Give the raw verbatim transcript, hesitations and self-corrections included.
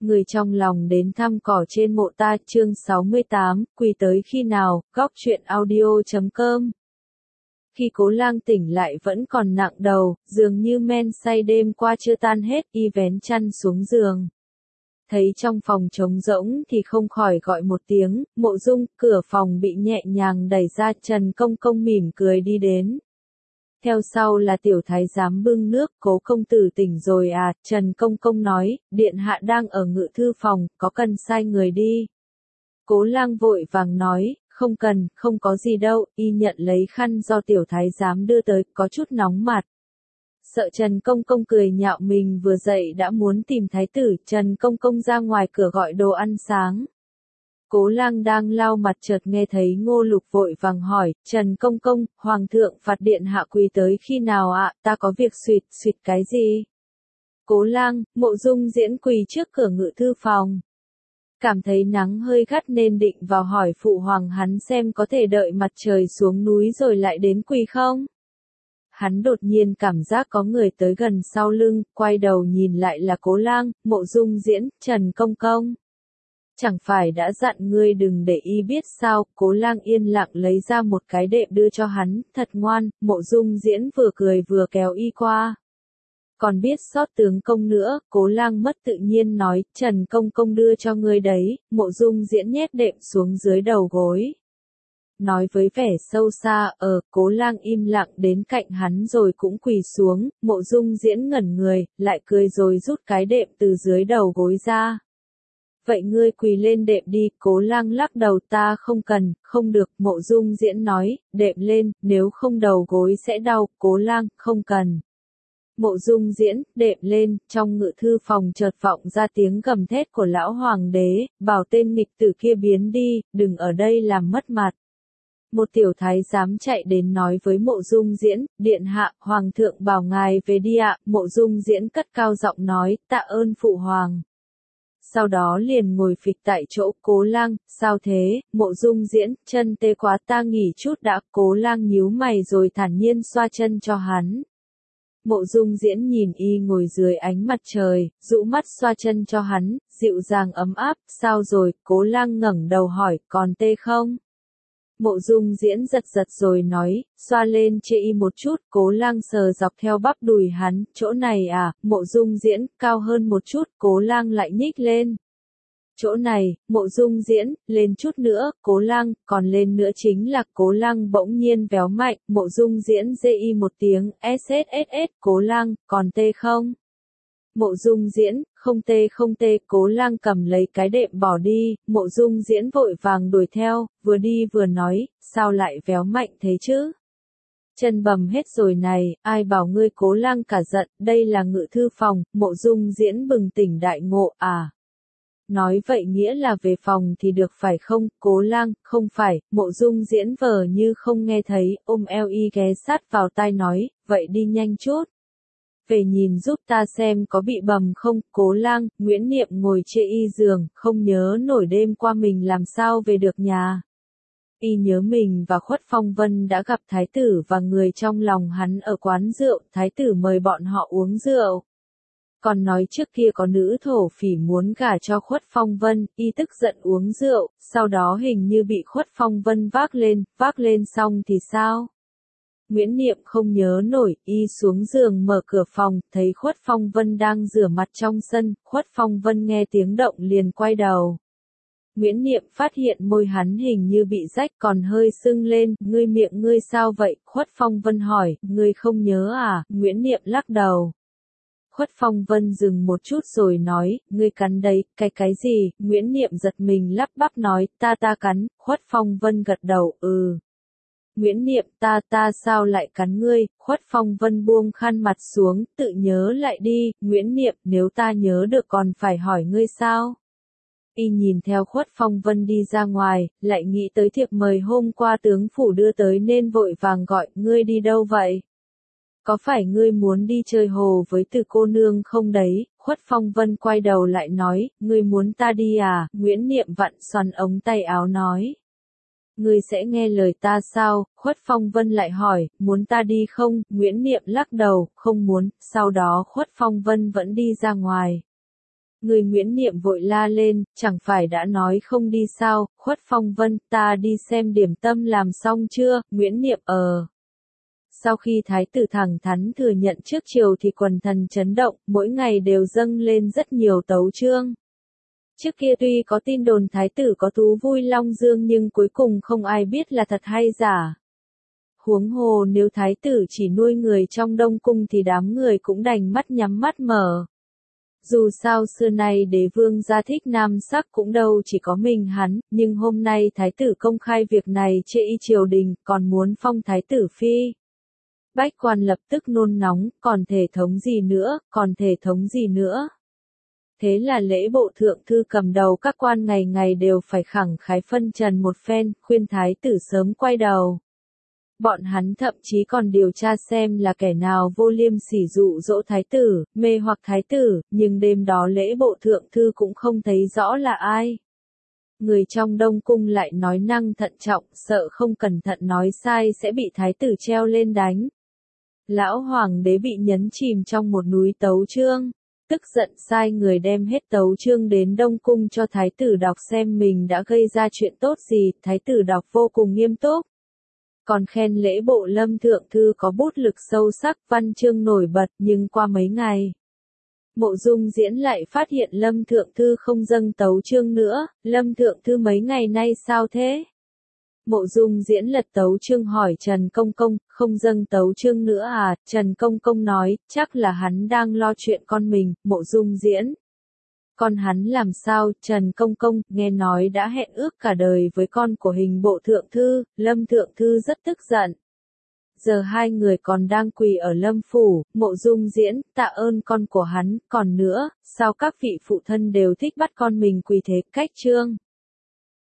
Người trong lòng đến thăm cỏ trên mộ ta, chương sáu mươi tám, quỳ tới khi nào, góc truyện audio chấm com. Khi Cố Lang tỉnh lại vẫn còn nặng đầu, dường như men say đêm qua chưa tan hết, y vén chăn xuống giường. Thấy trong phòng trống rỗng thì không khỏi gọi một tiếng, Mộ Dung, cửa phòng bị nhẹ nhàng đẩy ra, Trần Công Công mỉm cười đi đến. Theo sau là tiểu thái giám bưng nước, Cố công tử tỉnh rồi à, Trần Công Công nói, điện hạ đang ở ngự thư phòng, có cần sai người đi. Cố Lang vội vàng nói, không cần, không có gì đâu, y nhận lấy khăn do tiểu thái giám đưa tới, có chút nóng mặt. Sợ Trần Công Công cười nhạo mình vừa dậy đã muốn tìm thái tử, Trần Công Công ra ngoài cửa gọi đồ ăn sáng. Cố Lang đang lau mặt chợt nghe thấy Ngô Lục vội vàng hỏi, Trần Công Công, Hoàng thượng phạt điện hạ quỳ tới khi nào ạ, ta có việc suyệt, suyệt cái gì? Cố Lang, Mộ Dung Diễn quỳ trước cửa ngự thư phòng. Cảm thấy nắng hơi gắt nên định vào hỏi phụ hoàng hắn xem có thể đợi mặt trời xuống núi rồi lại đến quỳ không? Hắn đột nhiên cảm giác có người tới gần sau lưng, quay đầu nhìn lại là Cố Lang, Mộ Dung Diễn, Trần Công Công. Chẳng phải đã dặn ngươi đừng để y biết sao, Cố Lang yên lặng lấy ra một cái đệm đưa cho hắn, thật ngoan, Mộ Dung Diễn vừa cười vừa kéo y qua. Còn biết sót tướng công nữa, Cố Lang mất tự nhiên nói, Trần Công Công đưa cho ngươi đấy, Mộ Dung Diễn nhét đệm xuống dưới đầu gối. Nói với vẻ sâu xa, ờ, Cố Lang im lặng đến cạnh hắn rồi cũng quỳ xuống, Mộ Dung Diễn ngẩn người, lại cười rồi rút cái đệm từ dưới đầu gối ra. Vậy ngươi quỳ lên đệm đi, Cố Lang lắc đầu, ta không cần, không được, Mộ Dung Diễn nói, đệm lên, nếu không đầu gối sẽ đau, Cố Lang, không cần. Mộ Dung Diễn, đệm lên, trong ngự thư phòng chợt vọng ra tiếng gầm thét của lão hoàng đế, bảo tên nghịch tử kia biến đi, đừng ở đây làm mất mặt. Một tiểu thái giám chạy đến nói với Mộ Dung Diễn, điện hạ, hoàng thượng bảo ngài về đi ạ, Mộ Dung Diễn cất cao giọng nói, tạ ơn phụ hoàng. Sau đó liền ngồi phịch tại chỗ. Cố Lang, sao thế, Mộ Dung Diễn, chân tê quá, ta nghỉ chút đã, Cố Lang nhíu mày rồi thản nhiên xoa chân cho hắn. Mộ Dung Diễn nhìn y ngồi dưới ánh mặt trời, dụ mắt xoa chân cho hắn, dịu dàng ấm áp, sao rồi, Cố Lang ngẩng đầu hỏi, còn tê không? Mộ Dung Diễn giật giật rồi nói, xoa lên chê y một chút, Cố Lang sờ dọc theo bắp đùi hắn, chỗ này à, Mộ Dung Diễn, cao hơn một chút, Cố Lang lại nhích lên. Chỗ này, Mộ Dung Diễn, lên chút nữa, Cố Lang, còn lên nữa chính là Cố Lang bỗng nhiên véo mạnh, Mộ Dung Diễn dê y một tiếng, sss, Cố Lang, còn tê không? Mộ Dung Diễn, không tê không tê, Cố Lang cầm lấy cái đệm bỏ đi, Mộ Dung Diễn vội vàng đuổi theo, vừa đi vừa nói, sao lại véo mạnh thế chứ? Chân bầm hết rồi này, ai bảo ngươi, Cố Lang cả giận, đây là ngự thư phòng, Mộ Dung Diễn bừng tỉnh đại ngộ, à. Nói vậy nghĩa là về phòng thì được phải không, Cố Lang, không phải, Mộ Dung Diễn vờ như không nghe thấy, ôm eo y ghé sát vào tai nói, vậy đi nhanh chút. Về nhìn giúp ta xem có bị bầm không, Cố Lang, Nguyễn Niệm ngồi chê y giường, không nhớ nổi đêm qua mình làm sao về được nhà. Y nhớ mình và Khuất Phong Vân đã gặp thái tử và người trong lòng hắn ở quán rượu, thái tử mời bọn họ uống rượu. Còn nói trước kia có nữ thổ phỉ muốn gả cho Khuất Phong Vân, y tức giận uống rượu, sau đó hình như bị Khuất Phong Vân vác lên, vác lên xong thì sao? Nguyễn Niệm không nhớ nổi, y xuống giường mở cửa phòng, thấy Khuất Phong Vân đang rửa mặt trong sân, Khuất Phong Vân nghe tiếng động liền quay đầu. Nguyễn Niệm phát hiện môi hắn hình như bị rách còn hơi sưng lên, ngươi miệng ngươi sao vậy? Khuất Phong Vân hỏi, ngươi không nhớ à? Nguyễn Niệm lắc đầu. Khuất Phong Vân dừng một chút rồi nói, ngươi cắn đấy, cái cái gì? Nguyễn Niệm giật mình lắp bắp nói, ta ta cắn, Khuất Phong Vân gật đầu, ừ. Nguyễn Niệm, ta ta sao lại cắn ngươi? Khuất Phong Vân buông khăn mặt xuống, tự nhớ lại đi, Nguyễn Niệm, nếu ta nhớ được còn phải hỏi ngươi sao? Y nhìn theo Khuất Phong Vân đi ra ngoài, lại nghĩ tới thiệp mời hôm qua tướng phủ đưa tới nên vội vàng gọi, ngươi đi đâu vậy? Có phải ngươi muốn đi chơi hồ với Từ cô nương không đấy? Khuất Phong Vân quay đầu lại nói, ngươi muốn ta đi à? Nguyễn Niệm vặn xoăn ống tay áo nói. Ngươi sẽ nghe lời ta sao? Khuất Phong Vân lại hỏi, muốn ta đi không? Nguyễn Niệm lắc đầu, không muốn, sau đó Khuất Phong Vân vẫn đi ra ngoài. Người Nguyễn Niệm vội la lên, chẳng phải đã nói không đi sao, Khuất Phong Vân, ta đi xem điểm tâm làm xong chưa, Nguyễn Niệm ờ. Sau khi thái tử thẳng thắn thừa nhận trước triều thì quần thần chấn động, mỗi ngày đều dâng lên rất nhiều tấu chương. Trước kia tuy có tin đồn thái tử có thú vui long dương nhưng cuối cùng không ai biết là thật hay giả. Huống hồ nếu thái tử chỉ nuôi người trong Đông Cung thì đám người cũng đành mắt nhắm mắt mở. Dù sao xưa nay đế vương gia thích nam sắc cũng đâu chỉ có mình hắn, nhưng hôm nay thái tử công khai việc này chê y triều đình, còn muốn phong thái tử phi. Bách quan lập tức nôn nóng, còn thể thống gì nữa, còn thể thống gì nữa. Thế là lễ bộ thượng thư cầm đầu các quan ngày ngày đều phải khẳng khái phân trần một phen, khuyên thái tử sớm quay đầu. Bọn hắn thậm chí còn điều tra xem là kẻ nào vô liêm sỉ dụ dỗ thái tử, mê hoặc thái tử, nhưng đêm đó lễ bộ thượng thư cũng không thấy rõ là ai. Người trong Đông Cung lại nói năng thận trọng, sợ không cẩn thận nói sai sẽ bị thái tử treo lên đánh. Lão hoàng đế bị nhấn chìm trong một núi tấu chương, tức giận sai người đem hết tấu chương đến Đông Cung cho thái tử đọc xem mình đã gây ra chuyện tốt gì, thái tử đọc vô cùng nghiêm túc. Còn khen lễ bộ Lâm thượng thư có bút lực sâu sắc, văn chương nổi bật, nhưng qua mấy ngày, Mộ Dung Diễn lại phát hiện Lâm thượng thư không dâng tấu chương nữa, Lâm thượng thư mấy ngày nay sao thế? Mộ Dung Diễn lật tấu chương hỏi Trần Công Công, không dâng tấu chương nữa à? Trần Công Công nói, chắc là hắn đang lo chuyện con mình. Mộ Dung Diễn, con hắn làm sao? Trần Công Công, nghe nói đã hẹn ước cả đời với con của hình bộ thượng thư. Lâm thượng thư rất tức giận. Giờ hai người còn đang quỳ ở Lâm phủ. Mộ Dung Diễn, tạ ơn con của hắn. Còn nữa, sao các vị phụ thân đều thích bắt con mình quỳ thế? Cách chương